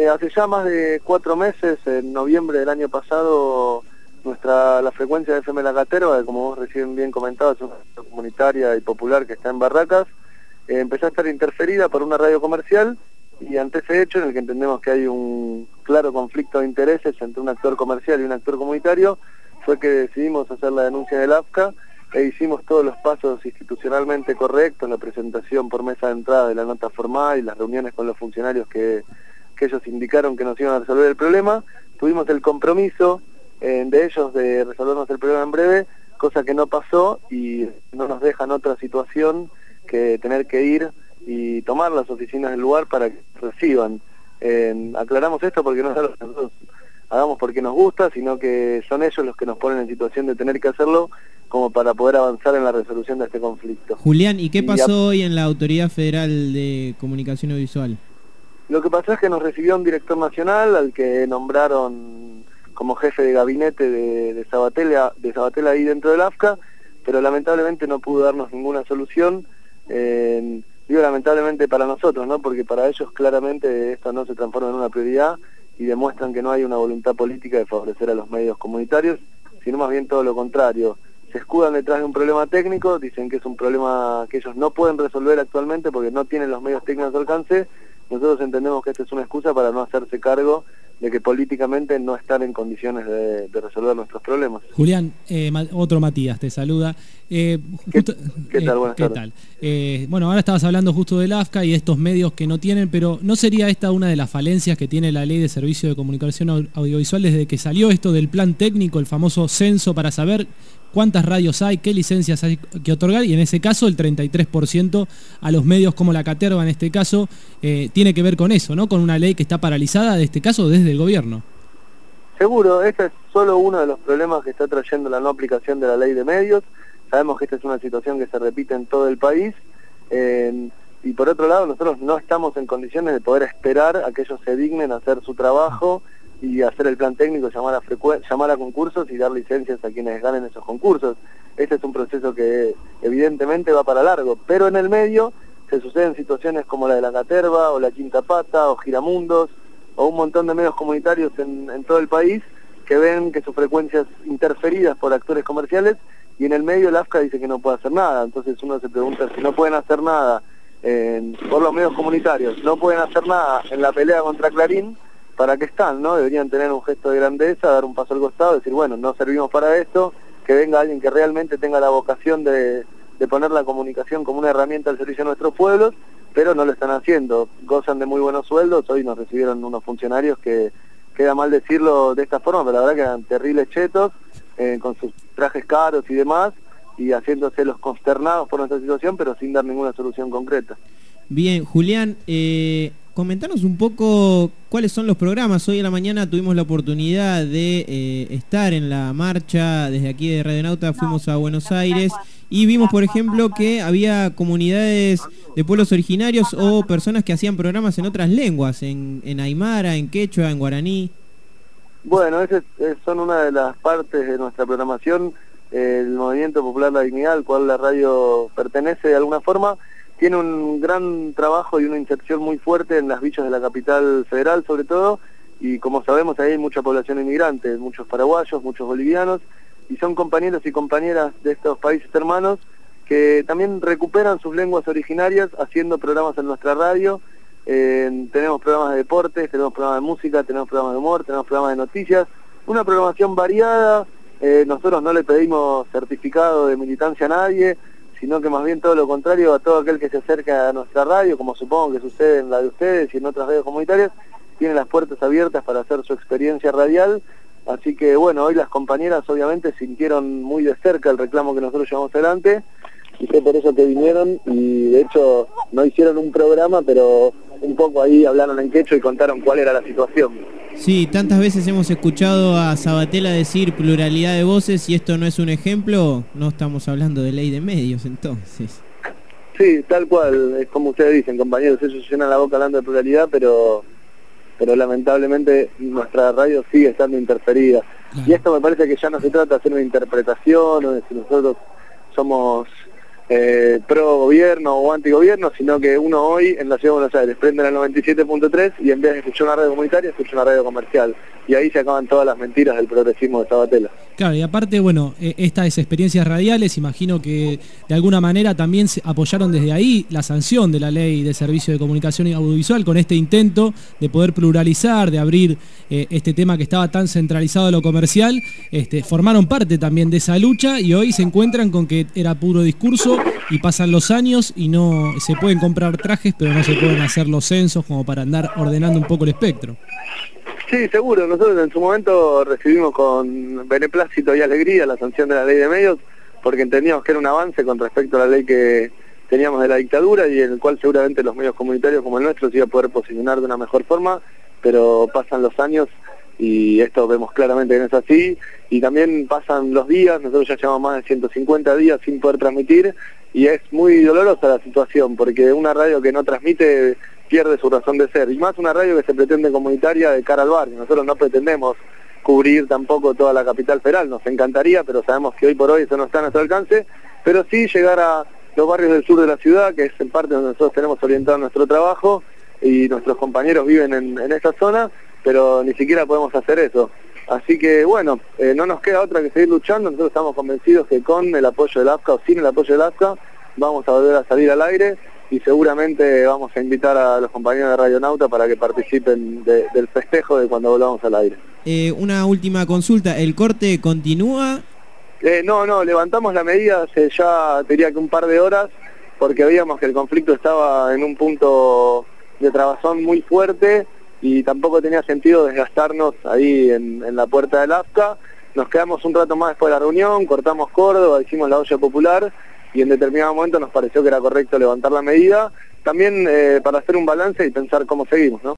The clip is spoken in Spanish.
Hace ya más de 4 meses, en noviembre del año pasado, la frecuencia de FM La Caterva, como vos recién bien comentabas, es una radio comunitaria y popular que está en Barracas, empezó a estar interferida por una radio comercial, y ante ese hecho, en el que entendemos que hay un claro conflicto de intereses entre un actor comercial y un actor comunitario, fue que decidimos hacer la denuncia del AFCA e hicimos todos los pasos institucionalmente correctos, la presentación por mesa de entrada de la nota formal y las reuniones con los funcionarios que ellos indicaron que nos iban a resolver el problema. Tuvimos el compromiso de ellos de resolvernos el problema en breve, cosa que no pasó, y no nos dejan otra situación que tener que ir y tomar las oficinas del lugar para que reciban. Aclaramos esto porque no es algo que nosotros hagamos porque nos gusta, sino que son ellos los que nos ponen en situación de tener que hacerlo como para poder avanzar en la resolución de este conflicto. Julián, ¿y qué pasó hoy en la Autoridad Federal de Comunicación Audiovisual? Lo que pasó es que nos recibió un director nacional al que nombraron como jefe de gabinete de Sabatella ahí dentro del AFCA, pero lamentablemente no pudo darnos ninguna solución. Digo lamentablemente para nosotros, ¿no? Porque para ellos claramente esto no se transforma en una prioridad y demuestran que no hay una voluntad política de favorecer a los medios comunitarios, sino más bien todo lo contrario. Se escudan detrás de un problema técnico, dicen que es un problema que ellos no pueden resolver actualmente porque no tienen los medios técnicos al alcance. Nosotros entendemos que esta es una excusa para no hacerse cargo de que políticamente no están en condiciones de resolver nuestros problemas. Julián, otro Matías te saluda. ¿Qué tal? Buenas tardes. Bueno, ahora estabas hablando justo del AFCA y de estos medios que no tienen, pero ¿no sería esta una de las falencias que tiene la Ley de Servicio de Comunicación Audiovisual desde que salió esto del plan técnico, el famoso censo para saber cuántas radios hay, qué licencias hay que otorgar, y en ese caso el 33% a los medios como La Caterva en este caso tiene que ver con eso, ¿no? Con una ley que está paralizada, en este caso desde el gobierno? Seguro, este es solo uno de los problemas que está trayendo la no aplicación de la ley de medios. Sabemos que esta es una situación que se repite en todo el país, y por otro lado nosotros no estamos en condiciones de poder esperar a que ellos se dignen a hacer su trabajo y hacer el plan técnico, llamar a concursos y dar licencias a quienes ganen esos concursos. Este es un proceso que evidentemente va para largo, pero en el medio se suceden situaciones como la de La Caterva o La Quinta Pata o Giramundos o un montón de medios comunitarios en todo el país que ven que sus frecuencias interferidas por actores comerciales, y en el medio el AFCA dice que no puede hacer nada. Entonces uno se pregunta, si no pueden hacer nada por los medios comunitarios, no pueden hacer nada en la pelea contra Clarín, ¿para qué están, no? Deberían tener un gesto de grandeza, dar un paso al costado, decir, bueno, no servimos para esto, que venga alguien que realmente tenga la vocación de poner la comunicación como una herramienta al servicio de nuestros pueblos, pero no lo están haciendo. Gozan de muy buenos sueldos. Hoy nos recibieron unos funcionarios que queda mal decirlo de esta forma, pero la verdad que eran terribles chetos, con sus trajes caros y demás, y haciéndose los consternados por nuestra situación, pero sin dar ninguna solución concreta. Bien, Julián, comentanos un poco cuáles son los programas. Hoy a la mañana tuvimos la oportunidad de estar en la marcha desde aquí de Radionauta, fuimos a Buenos Aires y vimos, por ejemplo, que había comunidades de pueblos originarios o personas que hacían programas en otras lenguas, en aymara, en quechua, en guaraní. Bueno, esas son una de las partes de nuestra programación. El Movimiento Popular La Dignidad, al cual la radio pertenece de alguna forma, tiene un gran trabajo y una inserción muy fuerte en las villas de la capital federal sobre todo, y como sabemos ahí hay mucha población inmigrante, muchos paraguayos, muchos bolivianos, y son compañeros y compañeras de estos países hermanos que también recuperan sus lenguas originarias haciendo programas en nuestra radio. Tenemos programas de deportes, tenemos programas de música, tenemos programas de humor, tenemos programas de noticias, una programación variada. Nosotros no le pedimos certificado de militancia a nadie, sino que más bien todo lo contrario, a todo aquel que se acerca a nuestra radio, como supongo que sucede en la de ustedes y en otras radios comunitarias, tiene las puertas abiertas para hacer su experiencia radial. Así que bueno, hoy las compañeras obviamente sintieron muy de cerca el reclamo que nosotros llevamos adelante, y fue por eso que vinieron, y de hecho no hicieron un programa, pero un poco ahí hablaron en quechua y contaron cuál era la situación. Sí, tantas veces hemos escuchado a Sabatella decir pluralidad de voces, y esto no es un ejemplo. No estamos hablando de ley de medios entonces. Sí, tal cual, es como ustedes dicen, compañeros, ellos se llenan la boca hablando de pluralidad, pero lamentablemente nuestra radio sigue estando interferida. Claro. Y esto me parece que ya no se trata de hacer una interpretación o de si nosotros somos pro gobierno o anti gobierno, sino que uno hoy en la Ciudad de Buenos Aires prende la 97.3 y en vez de escuchar una radio comunitaria, escucha una radio comercial. Y ahí se acaban todas las mentiras del progresismo de Sabatella. Claro, y aparte, bueno, estas experiencias radiales, imagino que de alguna manera también se apoyaron desde ahí la sanción de la Ley de Servicio de Comunicación Audiovisual con este intento de poder pluralizar, de abrir este tema que estaba tan centralizado a lo comercial. Formaron parte también de esa lucha y hoy se encuentran con que era puro discurso y pasan los años y no se pueden comprar trajes, pero no se pueden hacer los censos como para andar ordenando un poco el espectro. Sí, seguro. Nosotros en su momento recibimos con beneplácito y alegría la sanción de la Ley de Medios, porque entendíamos que era un avance con respecto a la ley que teníamos de la dictadura y en el cual seguramente los medios comunitarios como el nuestro se iba a poder posicionar de una mejor forma, pero pasan los años y esto vemos claramente que no es así, y también pasan los días, nosotros ya llevamos más de 150 días sin poder transmitir, y es muy dolorosa la situación, porque una radio que no transmite pierde su razón de ser, y más una radio que se pretende comunitaria de cara al barrio. Nosotros no pretendemos cubrir tampoco toda la capital federal, nos encantaría, pero sabemos que hoy por hoy eso no está a nuestro alcance, pero sí llegar a los barrios del sur de la ciudad, que es en parte donde nosotros tenemos orientado nuestro trabajo, y nuestros compañeros viven en esa zona, pero ni siquiera podemos hacer eso. Así que bueno, no nos queda otra que seguir luchando. Nosotros estamos convencidos que con el apoyo del AFCA o sin el apoyo del AFCA vamos a volver a salir al aire, y seguramente vamos a invitar a los compañeros de Radionauta para que participen del festejo de cuando volvamos al aire. Una última consulta, ¿el corte continúa? No, levantamos la medida hace ya, diría que un par de horas, porque veíamos que el conflicto estaba en un punto de trabazón muy fuerte y tampoco tenía sentido desgastarnos ahí en la puerta del AFCA. Nos quedamos un rato más después de la reunión, cortamos Córdoba, hicimos la olla popular y en determinado momento nos pareció que era correcto levantar la medida, también para hacer un balance y pensar cómo seguimos, ¿no?